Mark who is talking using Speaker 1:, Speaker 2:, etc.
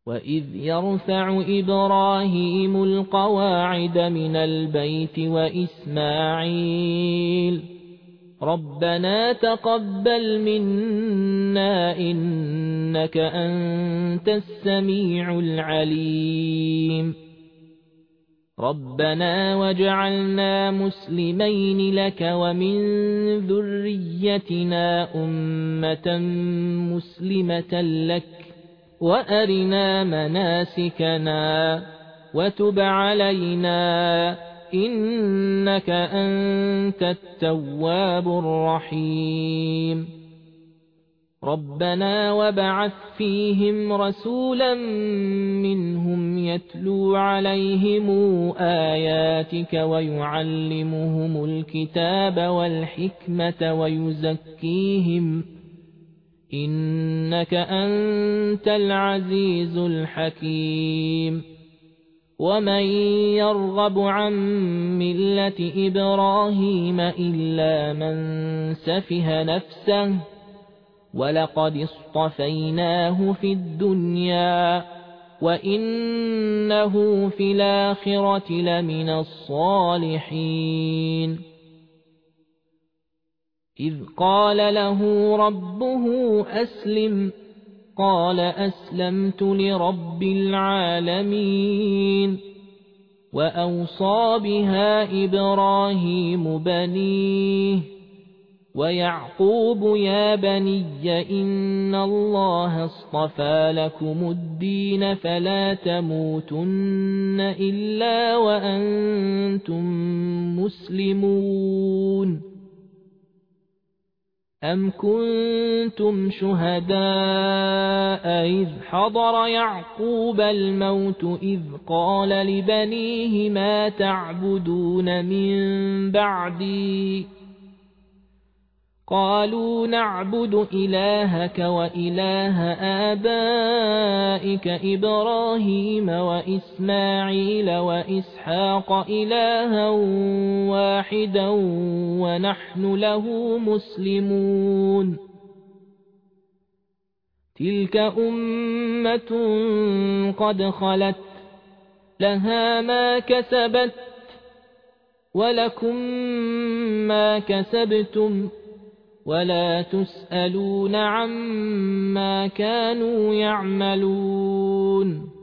Speaker 1: وإذ يرفع إبراهيم القواعد من البيت وإسماعيل ربنا تقبل منا إنك أنت السميع العليم ربنا واجعلنا مسلمين لك ومن ذريتنا أمة مسلمة لك وأرنا مناسكنا وتب علينا إنك أنت التواب الرحيم ربنا وابعث فيهم رسولا منهم يتلو عليهم آياتك ويعلمهم الكتاب والحكمة ويزكيهم إنك أنت العزيز الحكيم ومن يرغب عن ملة إبراهيم إلا من سفه نفسه ولقد اصطفيناه في الدنيا وإنه في الآخرة لمن الصالحين إذ قال له ربه أسلم قال أسلمت لرب العالمين وأوصى بها إبراهيم بنيه ويعقوب يا بني إن الله اصطفى لكم الدين فلا تموتن إلا وأنتم مسلمون أم كنتم شهداء إذ حضر يعقوب الموت إذ قال لبنيه ما تعبدون من بعدي قالوا نعبد إلهك وإله آبائك إبراهيم وإسماعيل وإسحاق إلها واحدا ونحن له مسلمون تلك أمة قد خلت لها ما كسبت ولكم ما كسبتم ولا تسألون عما كانوا يعملون